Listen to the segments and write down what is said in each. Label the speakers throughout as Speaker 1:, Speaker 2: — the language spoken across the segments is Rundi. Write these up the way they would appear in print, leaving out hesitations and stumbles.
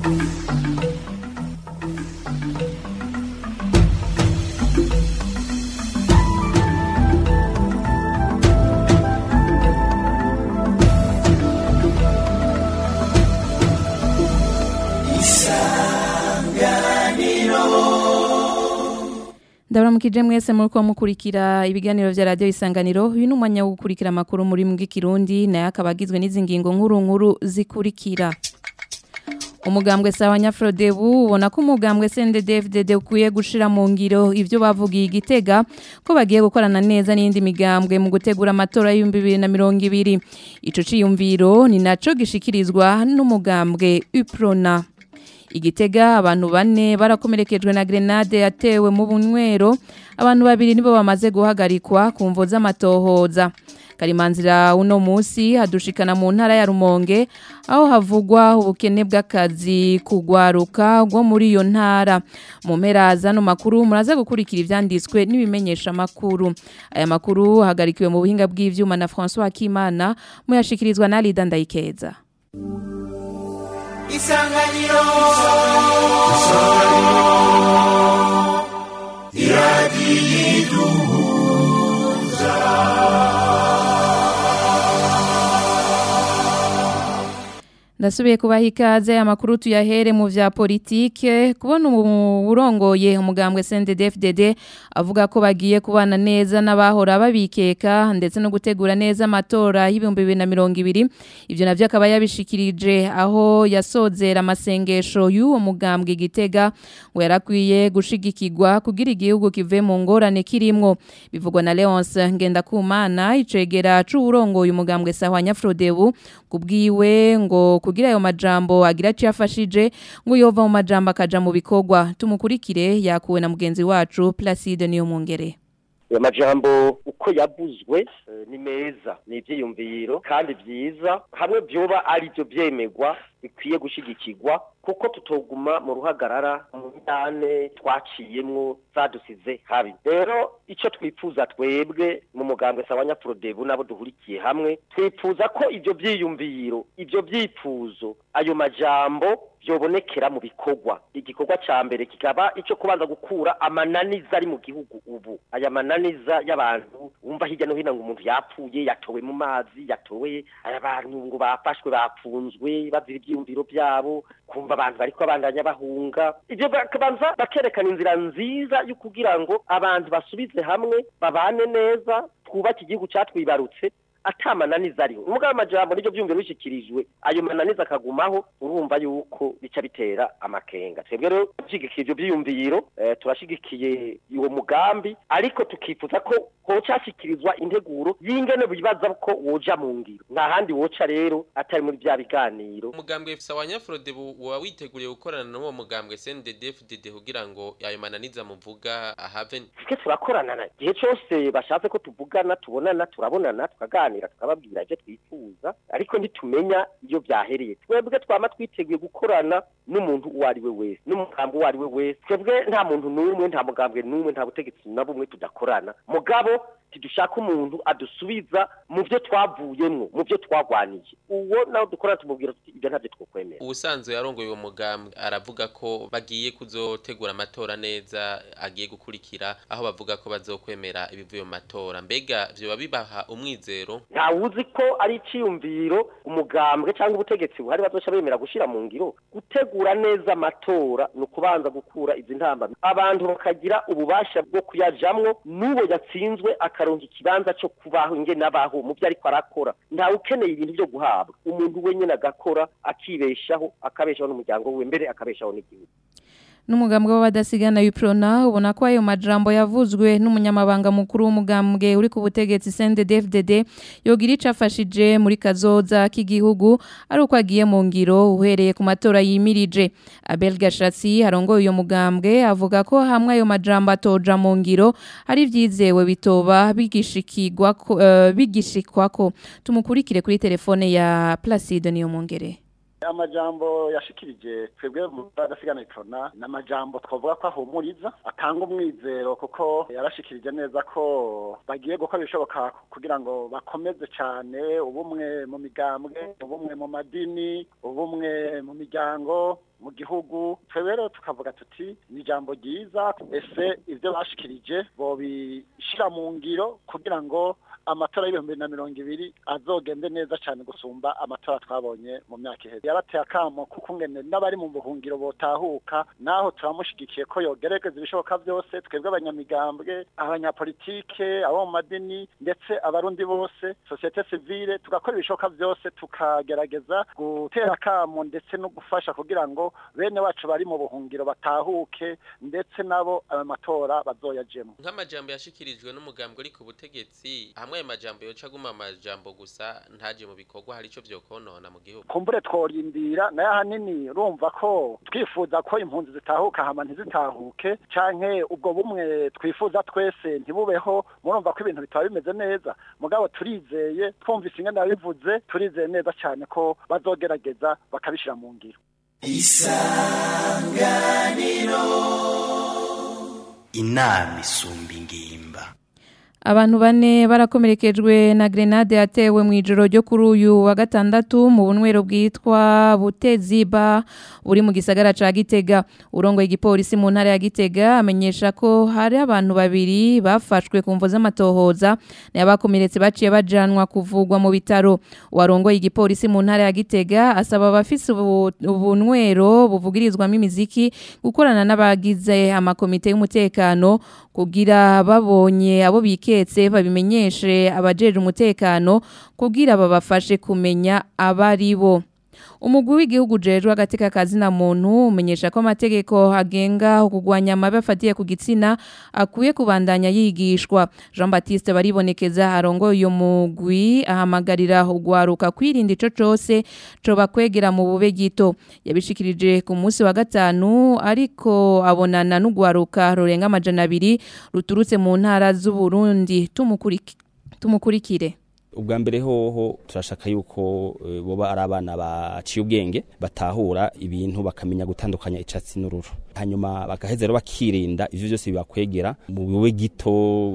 Speaker 1: Ndabaramukije mwese muriko mukurikira ibiganiro vya radio Isanganiro uyu numwanya wo gukurikira makuru muri mbwi Kirundi naye akabagizwe n'izi ngingo nkuru zikurikira. Umugambwe sawa Nyafrodebu ubona ko umugambwe CNDD-FDD ukwiye gushira mu ngiro ivyo bavugiye Igitega ko bagiye gukorana neza n'indi migambwe mu gutegura amatora y'2020. Ico ciyumviro ni naco gishikirizwa n'umugambwe UPRONA. Igitega abantu bane barakomerekejwe na grenade yatewe mu bunywero abantu babiri nibo bamaze guhagarikwa ku mvo z'amatohoza. Karimanzira uno musi hadushikana mu ntara ya Rumonge aho havugwa ubukene bw'akazi kugwaruka gwo muri iyo ntara. Mu mpera zano makuru muraza gukurikira ivyanditswe n'ibimenyesha makuru. Aya makuru hagarikiwe mu buhinga bw'ivyuma na François Kimana muyashikirizwa na Lida Ndayikeza.
Speaker 2: Isanganiro
Speaker 1: Ndasubiye kubaha ikaze amakuru tuyahere mu vya politike kubona urongoye umugambwe CNDD-FDD avuga ko bagiye kubana neza n'abahora babikeka ndetse no gutegura neza amatora y'2020 ivyo navyo akaba yabishikirije aho yasozera amasengesho y'uwo mugambwe Igitega ngo yarakwiye gushigikirwa kugira igihugu kive mu ngorane kirimwo bivugwa na Leonce Ngendakumana icegera c'urongoye umugambwe sawa Nyafrodebu kubwiwe ngo kugira ayo majambo agira cyafashije ngo yova mu majambo akaja mu bikorwa tumukurikire yakuwe na mugenzi wacu Placide Niyomwongere.
Speaker 3: Ayo majambo uko yabuzwe ni meza ni ivyiyumviro kandi vyiza hamwe byoba ari byo byemegwa bikwiye gushigikirwa kuko tutoguma mu ruhagarara mu ndane twaciyemwo zadusize habi. Rero ico twifuza twebwe mu mugambwe sawa Nyafrodebu nabo duhurikiye hamwe twifuza ko ivyo vyiyumviro ivyo vyifuzo ayo majambo byobonekera mu bikorwa. Igikorwa ca mbere kikaba ico kubanza gukura amananiza ari mu gihugu ubu. Aya mananiza y'abantu wumva hirya no hino ngo umuntu yapfuye yatowe mu mazi yatowe aya bantu ngo bafashwe bapfunzwe bazira ivyiyumviro byabo kumva abantu bariko abandanya bahunga. Ivyo bakabanza bakerekana inzira nziza yo kugira ngo abantu basubize hamwe babane neza twubake igihugu catwibarutse atamananiza ariho. Umugabo amajambo n'ibyo byumviro bishikirijwe ayo mananiza akagumaho urumva yuko bica bitera amakenga. Twebwe rero tugikiye ibyo byiyumviro turashigikiye uwo mugambi ariko tukifuza ko hocashikirizwa integuro y'ingene bibaza ko woja mu ngiro nta handi woca rero atari muri bya biganiro.
Speaker 4: Umugambwe sawa Nyafrodebu wa witeguriye gukorana n'uwo mugambwe CNDD-FDD kugira ngo ayo mananiza muvuga ahave.
Speaker 3: Twe turakorana na gihe cyose bashatse ko tuvugana tubonana turabonana tukaganira tukababwira ivyo twifuza ariko ntitumenya iyo byahereye. Twebwe twama twiteguye gukorana n'umuntu uwo ari we wese n'umugambwe uwo ari we wese. Twebwe nta muntu n'umwe nta mugambwe n'umwe nta butegetsi na bumwe tudakorana mugabo tidushaka umuntu adusubiza mu byo twavuyemwo mu byo twagwanije uwo naho dukora tumubwira ibyo ntavyo twokwemera.
Speaker 4: Ubusanzwe yarongoye uwo mugambwe aravuga ko bagiye kuzotegura amatora neza agiye gukurikira aho bavuga ko bazokwemera ibivuye mu matora mbega vyo babibaha umwizero
Speaker 3: nta wuzi ko ari ciyumviro umugambwe cyangwa ubutegetsi buhari bazoca bemera gushira mu ngiro gutegura neza amatora no kubanza gukura izi ntamba abantu bakagira ububasha bwo kuyajamwo n'uwo yatsinzwe akaronka ikibanza cyo kubaho nge nabaho mu byo ariko arakora nta ukeneye ibintu byo guhabwa umuntu wenyine agakora akibeshaho akabeshaho n'umuryango we mbere akabeshaho n'igihugu.
Speaker 1: N'umugambwe w'abadasigana UPRONA ubona ko ayo majambo yavuzwe n'umunyamabanga mukuru w'umugambwe uri ku butegetsi CNDD-FDD yogira icafashije muri kazoza k'igihugu ari uko agiye mu ngiro uhereye ku matora yimirije. Abel Gashatsi harongoye uyo mugambwe avuga ko hamwe ayo majambo atoja mu ngiro ari vyizewe bitoba bigishikwako tumukurikire kuri telefone ya Placide Niyomwongere.
Speaker 2: amajambo yashikirije twebwe mu badasigana icona n'amajambo twavuga ko ahumuriza atanga umwizero kuko yarashikirije neza ko bagiye gukora ibishoboka kugira ngo bakomeze cyane ubumwe mu migambwe ubumwe mu madini ubumwe mu miryango mu gihugu twebero tukavuga tuti ni ijambo ryiza ese ivyo bashikirije bo bishira mu ngiro kugira ngo amatora y'2020 azogende neza cyane gusumba amatora twabonye mu myaka iheze yarateye akamo kuko ngene n'abari mu buhungiro botahuka naho turamushigikiye ko yogeregeza ibishoboka byose twebwe abanyamigambwe abanyapolitike abo mu madini ndetse abarundi bose societe civile tugakora ibishoboka byose tukagerageza gutera akamo ndetse no gufasha kugira ngo bene wacu bari mu buhungiro batahuke ndetse nabo amatora bazoyajemo
Speaker 4: nk'amajambo yashikirijwe n'umugambwe uri ku butegetsi hamwe ayo majambo yoca guma amajambo gusa ntaje mu bikorwa hari ico vyokonona mu gihugu
Speaker 2: kumbure tworindira nayo hanini urumva ko twifuza ko impunzi zitahuka hama ntizitahuke canke ubwo bumwe twifuza twese ntibubeho murumva ko ibintu bitaba bimeze neza mugabo turizeye twumvise ingene nabivuze turizeye neza cyane ko bazogerageza bakabishira mu ngiro
Speaker 5: Isanganiro inama isumba ingimba.
Speaker 1: Abantu bane barakomerekejwe na grenade yatewe mu ijoro ryo kuri uyu wa gatandatu mu bunwero bwitwa Buteziba buri mu gisagara ca Gitega. Urongoye igipolisi mu ntara ya Gitega amenyesha ko hari abantu babiri bafashwe ku mvo z'amatohoza n'abakomeretse baciye bajanwa kuvugwa mu bitaro. Warongoye igipolisi mu ntara ya Gitega asaba abafise ubunwero buvugirizwamo imiziki gukorana n'abagize amakomite y'umutekano kugira babonye abo biketse babimenyeshe abajeje umutekano kugira babafashe kumenya abaribo. Umugwi w'igihugu jejwe agateka kazina muntu umenyesha ko amategeko agenga kugwanya amabi afatiye ku gitsina akuye kubandanya yigishwa. Jean Baptiste baribonekeza arongoye uyo mugwi ahamagarira ugwaruka kwirinda ico cose coba kwegera mu bube gito. Yabishikirije ku munsi wa gatanu ariko abonana n'ugwaruka rurenga 200 ruturutse mu ntara z'u Burundi. Tumukurikire.
Speaker 6: Ubwa mbere hoho turashaka yuko boba ari abana baciye ubwenge batahura ibintu bakamenya gutandukanya icatsi n'ururo hanyuma bagahezero bakirinda ivyo byose bibakwegera mu biwe gito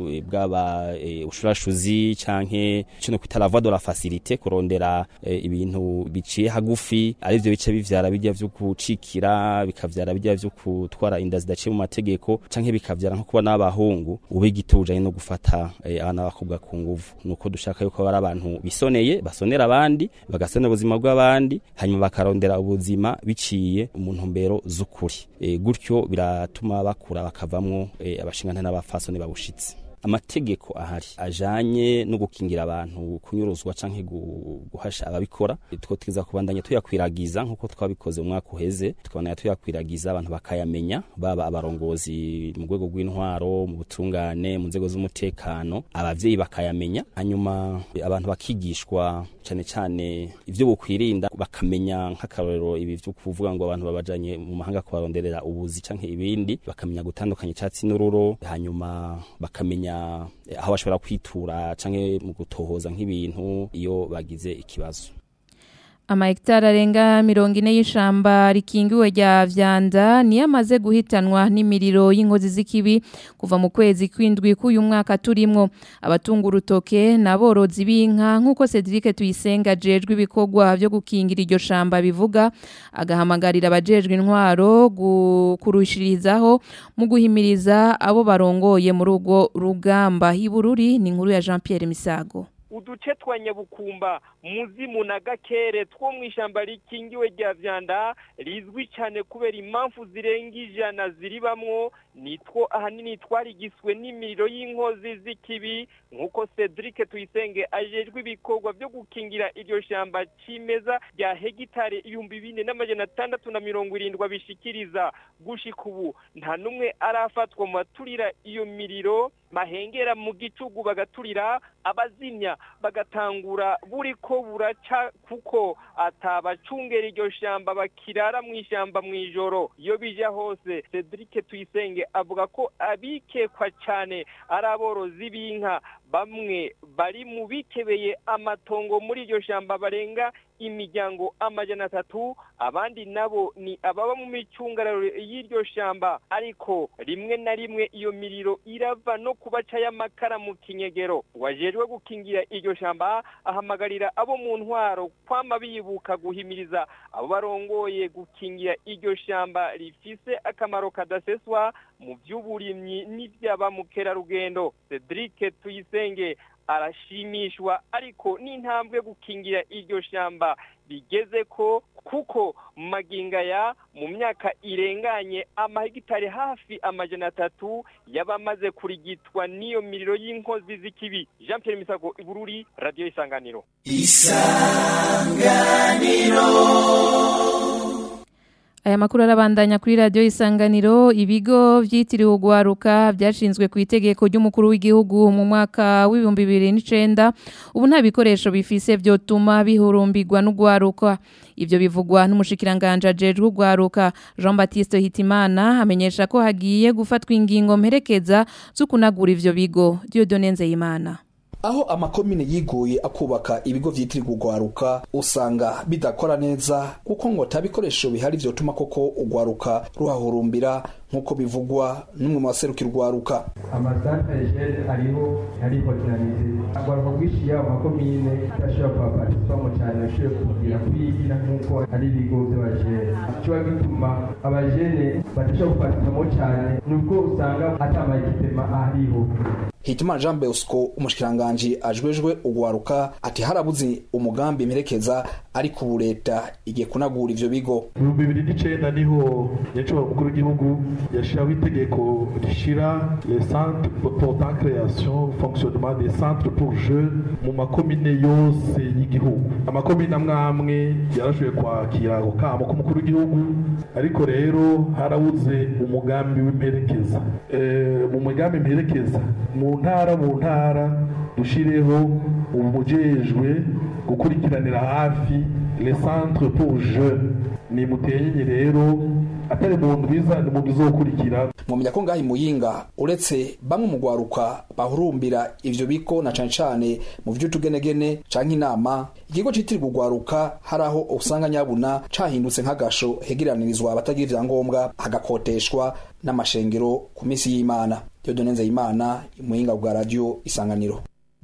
Speaker 6: bwaba ushurashuzi canke cyo kwita la voie de la facilité kurondera ibintu biciye hagufi ari byo bice bivyara bijya vyo kucikira bikavyara bijya vyo kutwara inda zidaciye mu mategeko canke bikavyara nko kuba n'abahungu ube gito ujanye no gufata abana bakobwa ku nguvu nuko dushaka yuko bari abantu bisoneye basonera abandi bagasana ubuzima bw'abandi hanyuma bakarondera ubuzima biciye umuntu mbero z'ukuri gutyo biratuma bakura bakavamwo abashingana n'abafasoni babushitse. Amategeko ahari ajanye no gukingira abantu kunyuruzwa canke guhasha ababikora twotiza kubandanya tuyakwiragiza nkuko twabikoze umwaka uheze tukabana tuyakwiragiza abantu bakayamenya baba abarongozi mu rwego rw'intwaro mu butungane mu nzego z'umutekano abavyeyi bakayamenya hanyuma abantu bakigishwa cyane cyane ivyo bukwirinda bakamenya nk'akarorero ibi vyo kuvuga ngo abantu babajanye mu mahanga kubaronderera ubuzi canke ibindi bakamenya gutandukanya icatsi n'ururo hanyuma bakamenya aho bashobora kwitura canke mu gutohoza nk'ibintu iyo bagize ikibazo.
Speaker 1: Amahektara arenga 40 y'ishamba rikingiwe rya Vyanda ni yamaze guhitanwa n'imiriro y'inkozi z'ikibi kuva mu kwezi kw'indwi k'uyu mwaka turimwo. Abatunga urutoke n'aborozi b'inka nkuko Cedric Tuyisenga jejwe ibikorwa byo gukingira iryo shamba bivuga agahamagarira abajejwe intwaro kurushirizaho mu guhimiriza abo barongoye muri urwo rugamba. Ibururi ni inkuru ya Jean Pierre Misago.
Speaker 7: Uduce twa Nyabukumba Muzimu na Gakere two mw'ishamba rikingiwe rya Vyanda rizwi cyane kubera impamvu zirenga 100 ziribamwo nitwo ahanini twarigiswe n'imiriro y'inkozi z'ikibi nkuko Cedric Tuyisenge ajejwe ibikorwa byo gukingira iryo shamba cimeza rya hegitare 2670 bishikiriza gushika ubu nta numwe arafatwa mu maturira iyo miriro mahengera mu gicugu bagaturira abazimya bagatangura buri ko buraca kuko atabacungera iryo shamba bakirara mu ishamba mu ijoro iyo bija hose. Cedric Tuyisenge avuga ko abikekwa cyane ari aborozi b'inka bamwe bari mu bikebeye amatongo muri iryo shamba barenga imiryango 300 abandi nabo ni ababa mu micungararo y'iryo shamba ariko rimwe na rimwe iyo miriro irava no kubaca y'amakara mu kinyegero wajejwe gukingira iryo shamba ahamagarira abo mu ntwaro kwama bibuka guhimiriza abo barongoye gukingira iryo shamba rifise akamaro kadaseswa mu by'uburimyi n'ibyaba mukerarugendo. Cedric Tuyisenge arashimishwa ariko n'intambwe gukingira iryo shamba bigeze ko kuko magingaya mu myaka irenganye amahegitari hafi 300 yabamaze kurigitwa niyo miriro y'inkozi z'ikibi. Jean Pierre Misago Ibururi, Radio Isanganiro.
Speaker 1: Aya makuru arabandanya kuri Radio Isanganiro. Ibigo vyitiriwe ugwaruka byashinzwe ku itegeko ry'umukuru w'igihugu mu mwaka w'2009 ubu nta bikoresho bifise vyotuma bihurumbirwa n'ugwaruka. Ivyo bivugwa n'umushikiranganje ajejwe ugwaruka Jean Baptiste Hitimana amenyesha ko hagiye gufatwa ingingo mperekeza zo kunagura ivyo bigo. Dieudonne Nzeyimana.
Speaker 8: Aho amakomine yiguye akubaka ibigo vyitirirwa ugwaruka usanga bidakora neza kuko ngo tabikoresho bihari vyotuma koko ugwaruka ruhahurumbira nkuko bivugwa n'umwe mu baserukira ugwaruka.
Speaker 9: Amasantere hariho kinanize agwaruka kwishiya amakomine ashobora kuparticipamo cyane ashobora kugira kwigira nkuko ari ibigo by'abajene cyo bituma abajene badashobora kuparticipamo cyane nubwo usanga atamayitema ahariho.
Speaker 8: Hitimana Jean Bosco umushikiranganje ajwejwe ugwaruka ati harabuze umugambi mperekeza ariko ubu leta igiye kunagura ivyo bigo.
Speaker 10: 2009 niho nyacyo mukuru w'igihugu yashiraho itegeko rishira les centres portant création fonctionnement des centres pour jeunes mu makomine yose y'igihugu. Amakomine amwe yarashoboye kwakira ako kamo k'umukuru w'igihugu ariko rero harabuze umugambi w'imperekeza. Mu mugambi mperekeza mu ntara dushireho umujejwe gukurikiranira hafi les centres pour jeunes ni mutenye rero atari mu ndwiza mu bizokurikira.
Speaker 8: Mwamenya ko ngahi Muyinga uretse bamwe mu gwaruka bahurumbira ivyo biko na cane mu vy'utugenegene canke inama ikigo citirirwa ugwaruka haraho usanga nyabuna cahindutse nk'agasho hegeranirizwa abatagira ivyangombwa hagakoteshwa n'amashengero ku misi y'Imana. Dieudonne Nzeyimana, Muyinga bwa Radio Isanganiro.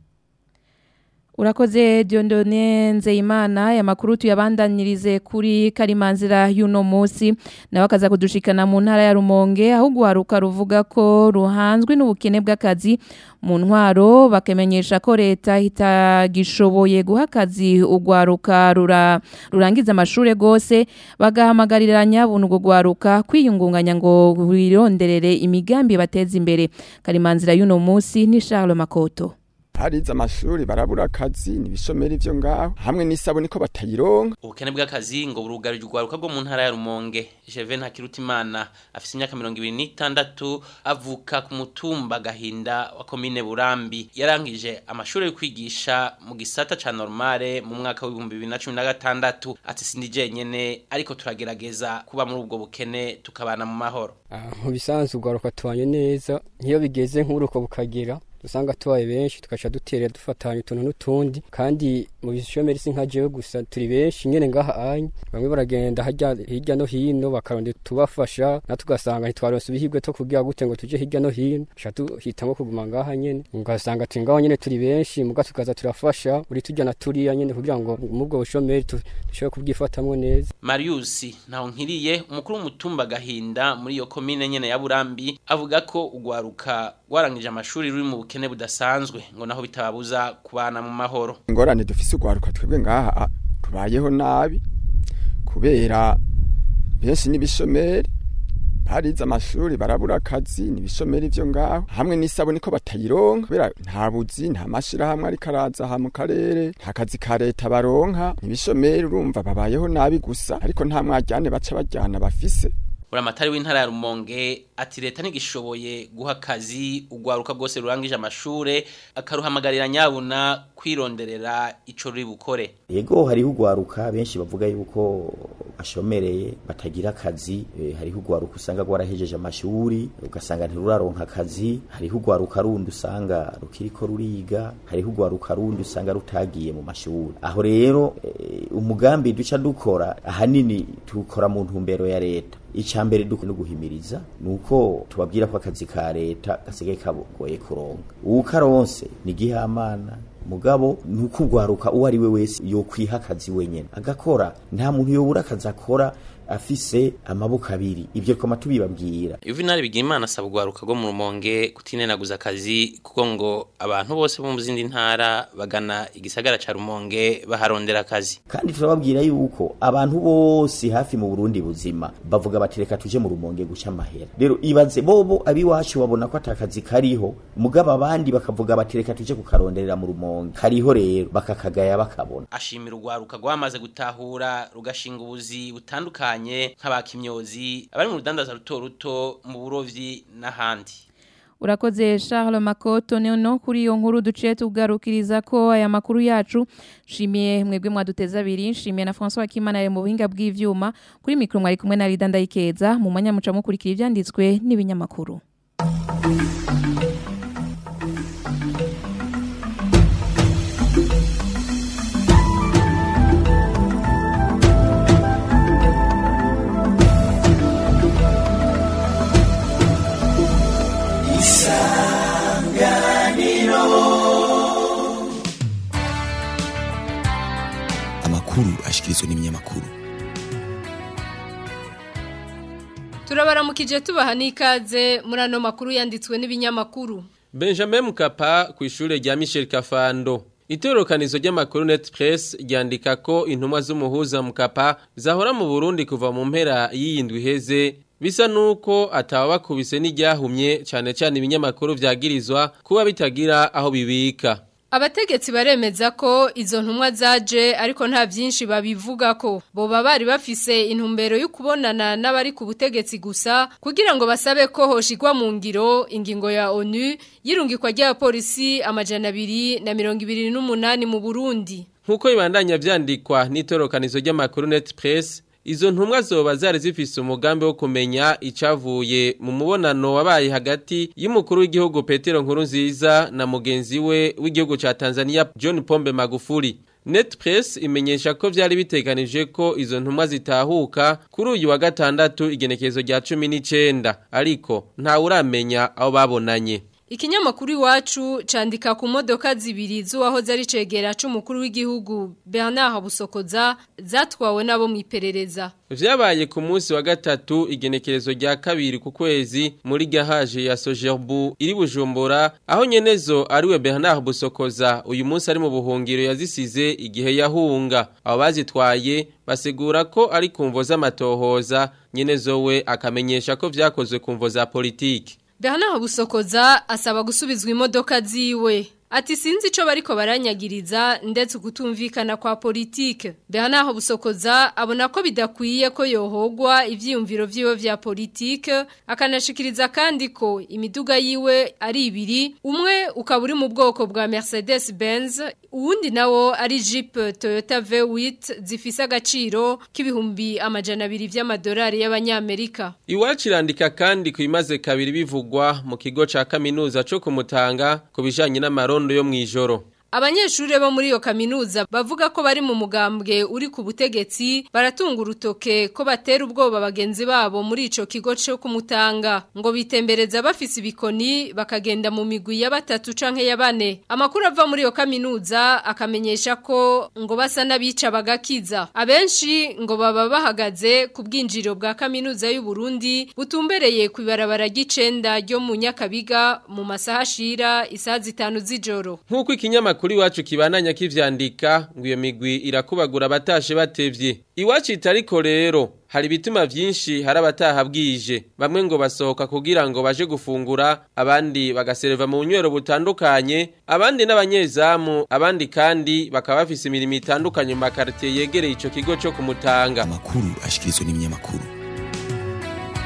Speaker 1: Urakoze Dieudonne Nzeyimana. Ya makuru tuyabandanirize kuri Karimanzira y'uno munsi nawe akaza kudushikana mu ntara ya Rumonge aho gwaruka ruvuga ko ruhanzwe n'ubukene bw'akazi mu ntwaro bakemenyesha ko leta itagishoboye guha akazi ugwaruka rurangiza amashure gose bagahamagarira nyabuntu gwaruka kwiyungunganya ngo wironderere imigambi bateza imbere. Karimanzira y'uno munsi ni Charles Makoto.
Speaker 11: Hariza amashuri barabura akazi nibishomera ivyo ngaho hamwe n'isabuni ko batayironka.
Speaker 4: Ubukene bw'akazi ngo burugarije ugwaruka bwo mu ntara ya Rumonge. Jeven Hakirutimana afise imyaka 26 avuka ku mutumba Gahinda wa komine Burambi. Yarangije amashuri yo kwigisha mu gisata ca normale mu mwaka wa 2016. Ati sindije nyene ariko turagerageza kuba muri ubwo bukene tukabana mu mahoro.
Speaker 12: Mu bisanzwe ugwaruka tubanye neza nkiyo bigeze nk'uruko bukagera usanga tubaye benshi tukaca duterera dufatanya utuntu n'utundi kandi mu bishomeri sinka jewe gusa turi benshi nyene ngaha anye bamwe baragenda hirya no hino bakaronde tubafasha natugasanga ntitwaronse ibihigwe to kugira gute ngo tuje hirya no hino cha tuhitamo kuguma ngaha nyene ngasanga twingaho nyene turi benshi muga tukaza turafasha uri tujya na turiya nyene kugira ngo mubwo bushomeri dushobore kubwifatamwe neza.
Speaker 4: Marius naho nkiriye umukuru w'umutumba Gahinda muri iyo komine nyene ya Burambi avuga ko ugwaruka warangije amashuri ruri mu bukene budasanzwe ngo naho bitababuza kubana mu mahoro.
Speaker 11: Ingorane dufise ugwaruka twebwe ngaha tubayeho nabi kubera benshi n'ibishomeri hariza amashuri barabura akazi n'ibishomeri ivyo ngaho hamwe n'isabuni ko batayironka kubera nta buzi nta mashira hamwe ari karaza ha mu karere nta kazi ka leta baronka n'ibishomeri urumva babayeho nabi gusa ariko nta mwajyane baca bajyana bafise
Speaker 4: uramatari w'intara ya Rumonge ati leta ntigishoboye guha akazi ugwaruka bwose rurangije amashure akaruhamagarira nyabuna kwironderera ico ruri bukore.
Speaker 13: Yego hariho ugwaruka benshi bavuga yuko bashomereye batagira akazi, hariho ugwaruka usanga gwarahejeje amashuri ugasanga ntiruraronka akazi, hariho ugwaruka rundi usanga rukiriko ruriga, hariho ugwaruka rundi usanga rutagiye mu mashuri. Aho rero umugambi duca dukora ahanini tukora mu ntumbero ya leta. Icambere no guhimiriza nuko tubabwira ko akazi ka leta gasigaye kagoye kuronka. Ukaronse ni gihamana mugabo nuko ugwaruka uwo ari we wese yo kwiha akazi wenyene agakora, nta muntu yobura akazi akora afise amaboko abiri. Ibyo twama tubibabwira.
Speaker 4: Juvenal Bigimana asaba ugwaruka go mu Rumonge kutinenaguza akazi kuko ngo abantu bose bo mu zindi ntara bagana igisagara ca Rumonge baharondera akazi.
Speaker 13: Kandi turababwira yuko abantu bose hafi mu Burundi buzima bavuga batereka tuje mu Rumonge guca amahera. Rero ibaze bobo abiwacu babona ko atakazi kariho, mugaba abandi bakavuga batereka tuje kukaronderera mu Rumonge. Kariho rero bakakagaya bakabona.
Speaker 4: Ashimira ugwaruka gwamaze gutahura rugashinga ubuzi butandukanye nk'abakimyozi abari mu rudandaza ruto mu burovyi n'ahandi.
Speaker 1: Urakoze Charles Makoto no kuri iyo nkuru duciye tugarukiriza ko aya makuru yacu. Shimiye mwebwe mwaduteza abiri, shimiye na François Kimana mu buhinga bw'ivyuma, kuri mikro mwari kumwe na Rida Ndayikeza, mu mwanya muca mukurikira ivyanditswe n'ibinyamakuru.
Speaker 5: Ashikirizwa n'ibinyamakuru.
Speaker 14: Turabaramukije tubaha n'ikaze muri ano makuru yanditswe n'ibinyamakuru.
Speaker 15: Benjamin Mkapa ku ishure rya Michel Kafando. Itorokanizo ry'amakuru Net Press ryandika ko intumwa z'umuhuza Mkapa zahora mu Burundi kuva mu mpera y'iyindwi heze bisa nuko atawa bakubise n'iryahumye cyane cyane ibinyamakuru vyagirizwa kuba bitagira aho bibika.
Speaker 14: Abategetsi baremeza ko izo ntumwa zaje ariko nta byinshi babivuga ko boba bari bafise intumbero yo kubonana n'abari ku butegetsi gusa kugira ngo basabe ko hoshigwa mu ngiro ingingo ya ONU yirungikwa rya polisi 228 mu Burundi.
Speaker 15: Nkuko ibandanya vyandikwa n'itorokanizo ry'amakuru Net Press, izo ntumwa zoba zari zifise umugambi wo kumenya icavuye mu mubonano wabaye hagati y'umukuru w'igihugu Petero Nkurunziza na mugenzi we w'igihugu ca Tanzania John Pombe Magufuli. Net Press imenyesha ko vyari biteganije ko izo ntumwa zitahuka kuri uyu wa gatandatu igenekezo rya 19 ariko nta uramenya aho babonanye.
Speaker 14: Ikinyamakuru iwacu candika ku modoka zibiri z'uwahoze ari cegera c'umukuru w'igihugu Bernard Busokoza zatwawe nabo mu iperereza.
Speaker 15: Vyabaye ku munsi wa gatatu igenekerezo rya kabiri ku kwezi muri gahaje ya Sojerbu iri Bujumbura, aho nyenezo ariwe Bernard Busokoza uyu munsi ari mu buhungiro yazisize igihe yahunga. Abo bazitwaye basigura ko ari kumvo z'amatohoza, nyenezo we akamenyesha ko vyakozwe kumvo za politiki.
Speaker 14: Bernard Busokoza asaba gusubizwa imodoka ziwe. Ati sinzi ico bariko baranyagiriza ndetse kutumvikana kwa politike. Bernard Busokoza abona ko bidakwiye ko yohogwa ivyiyumviro vyiwe vya politike, akanashikiriza kandi ko imiduga yiwe ari ibiri, umwe ukaburi mu bwoko bwa Mercedes Benz, uwundi nawo ari Jeep Toyota V8 zifise agaciro k'ibihumbi 200 vy'amadolari y'abanyamerika.
Speaker 15: Iwacirandika kandi kuimaze kabiri bivugwa mu kigo ca kaminuza co kumutanga kubijanye n'amarondo yo mwijoro.
Speaker 14: Abanyeshure bo muri yo kaminuza bavuga ko bari mu mugambwe uri ku butegetsi baratunga urutoke ko batera ubwoba bagenzi babo muri ico kigo cyo kumutanga ngo bitembereza bafise ibikoni bakagenda mu migwi ya 3 canke ya 4. Amakuru ava muri yo kaminuza akamenyesha ko ngo basa nabica bagakiza. Abenshi ngo baba bahagaze ku bwinjiro bwa kaminuza y'u Burundi butumbereye ku ibarabara ry'icenda ryo mu Nyakabiga mu masaha ashira isaha 5 z'ijoro.
Speaker 15: Nkuko ikinyamakuru iwacu kibananya kivyandika ngo iyo migwi irakubagura batashe batevye. Iwacu itariko rero hari bituma vyinshi hari abataha bwije. Bamwe ngo basohoka kugira ngo baje gufungura, abandi bagasereva mu nywero butandukanye, abandi n'abanyezamu, abandi kandi bakaba bafise imirimo itandukanye mu makartier yegereye ico kigo cyo kumutanga.
Speaker 5: Amakuru ashikirizwa n'ibinyamakuru.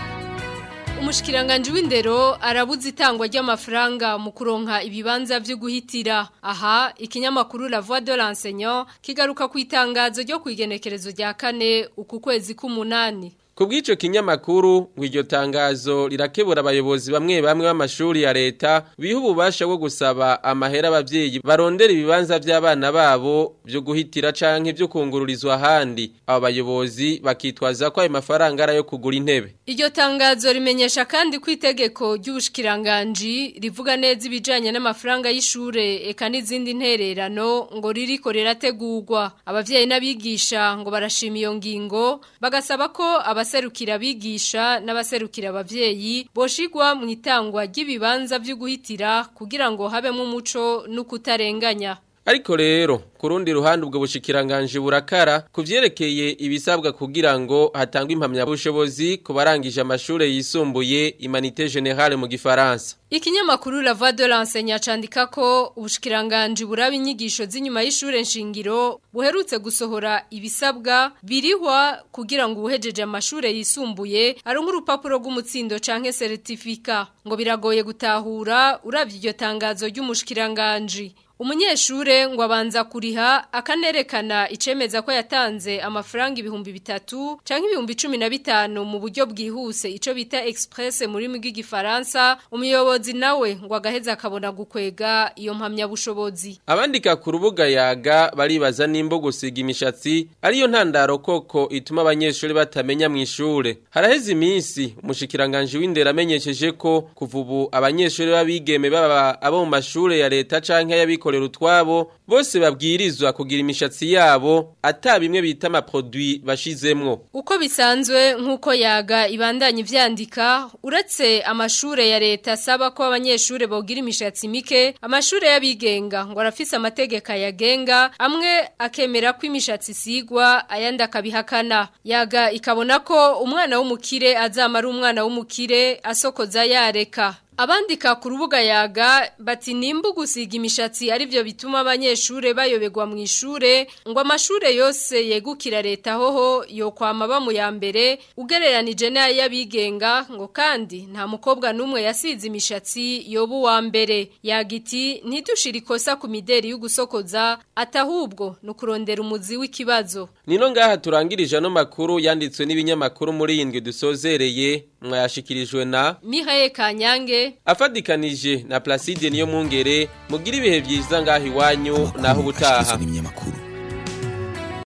Speaker 14: umushikiranganje w'indero arabuza itangwa ry'amafaranga mu kuronka ibibanza byo guhitira. Aha ikinyamakuru La Voix de l'enseignant kigaruka ku itangazo ryo kwigenekerezo rya 4 uku kwezi k'umunani.
Speaker 15: Kubw'ico kinyamakuru ngw'iryo tangazo rirakebura abayobozi bamwe b'amashuri ya leta biha ububasha bwo gusaba amahera abavyeyi barondera ibibanza by'abana babo byo guhitira canke byo kungururizwa handi. Abo bayobozi bakitwaza ko ayo mafaranga arayo kugura intebe.
Speaker 14: Iryo tangazo rimenyesha kandi ku itegeko ry'ubushikiranganje rivuga neza ibijanye n'amafaranga y'ishure eka n'izindi ntererano ngo ririko rirategurwa. Abavyeyi n'abigisha ngo barashima iyo ngingo bagasaba ko abaserukira abigisha n'abaserukira abavyeyi boshigwa mu itangwa ry'ibibanza byo guhitira kugira ngo habemo umuco n'ukutarenganya.
Speaker 15: Ariko rero kurundi ruhande ubwo bushikiranganje burakara kuvyerekeye ibisabwa kugira ngo hatangwe impamya bushobozi ku barangije amashure yisumbuye Humanité Générale mu Gifaransa.
Speaker 14: Ikinyamakuru La Voix de l'enseignant candika ko ubushikiranganje buraba inyigisho z'inyuma y'ishure nshingiro buherutse gusohora ibisabwa birihwa kugira ngo uhejeje amashure yisumbuye aronke urupapuro rw'umutsindo canke certificat ngo biragoye gutahura uravye iryo tangazo ry'umushikiranganje. Umunyeshure ngo abanza kuriha akanerekana icemeza ko yatanze amafaranga 3,000 canke 15,000 mu buryo bwihuse ico bita express muri mug'igifaransa. Umuyobozi nawe ngo agaheza akabona gukwega iyo mpamya bushobozi.
Speaker 15: Abandika ku rubuga yaga baribaza nimbo gusiga imishatsi ariyo ntandaro koko ituma abanyeshure batamenya mu ishure. Haraheze iminsi umushikiranganje w'indero amenyesheje ko kuvubu abanyeshure babigeme baba abo mu mashure ya leta canke y'abiko utwabo bose babwirizwa kugira imishatsi yabo atabimwe bita ama produit bashizemwo.
Speaker 14: Uko bisanzwe nkuko yaga ibandanye vyandika uretse amashure ya leta saba ko abanyeshure bogira imishatsi mike, amashure y'abigenga ngo arafise amategeko yagenga amwe akemera ko imishatsi sigwa ayandi akabihakana. Yaga ikabona ko umwana w'umukire azamara umwana w'umukire asokoza yareka. Abandika ku rubuga yaga bati nimba gusiga imishatsi ari byo bituma abanyeshure bayobegwa mu ishure ngo amashure yose yegukira leta hoho yo kwama bamu ya mbere ugereranije n'ayabigenga ngo kandi nta mukobwa numwe yasize imishatsi yobu wa mbere. Yagiti ntidushira ikosa ku mideri y'ugusokoza atahubwo no kurondera umuzi w'ikibazo.
Speaker 15: Nino ngaha turangirije no makuru yanditswe n'ibinyamakuru muri yindwi dusozereye mwayashikirijwe na
Speaker 14: Mihaye Kanyange
Speaker 15: afadikanije na Placide niyo Mungere mugira ibihe byiza ngaho iwanyu naho ubutaha.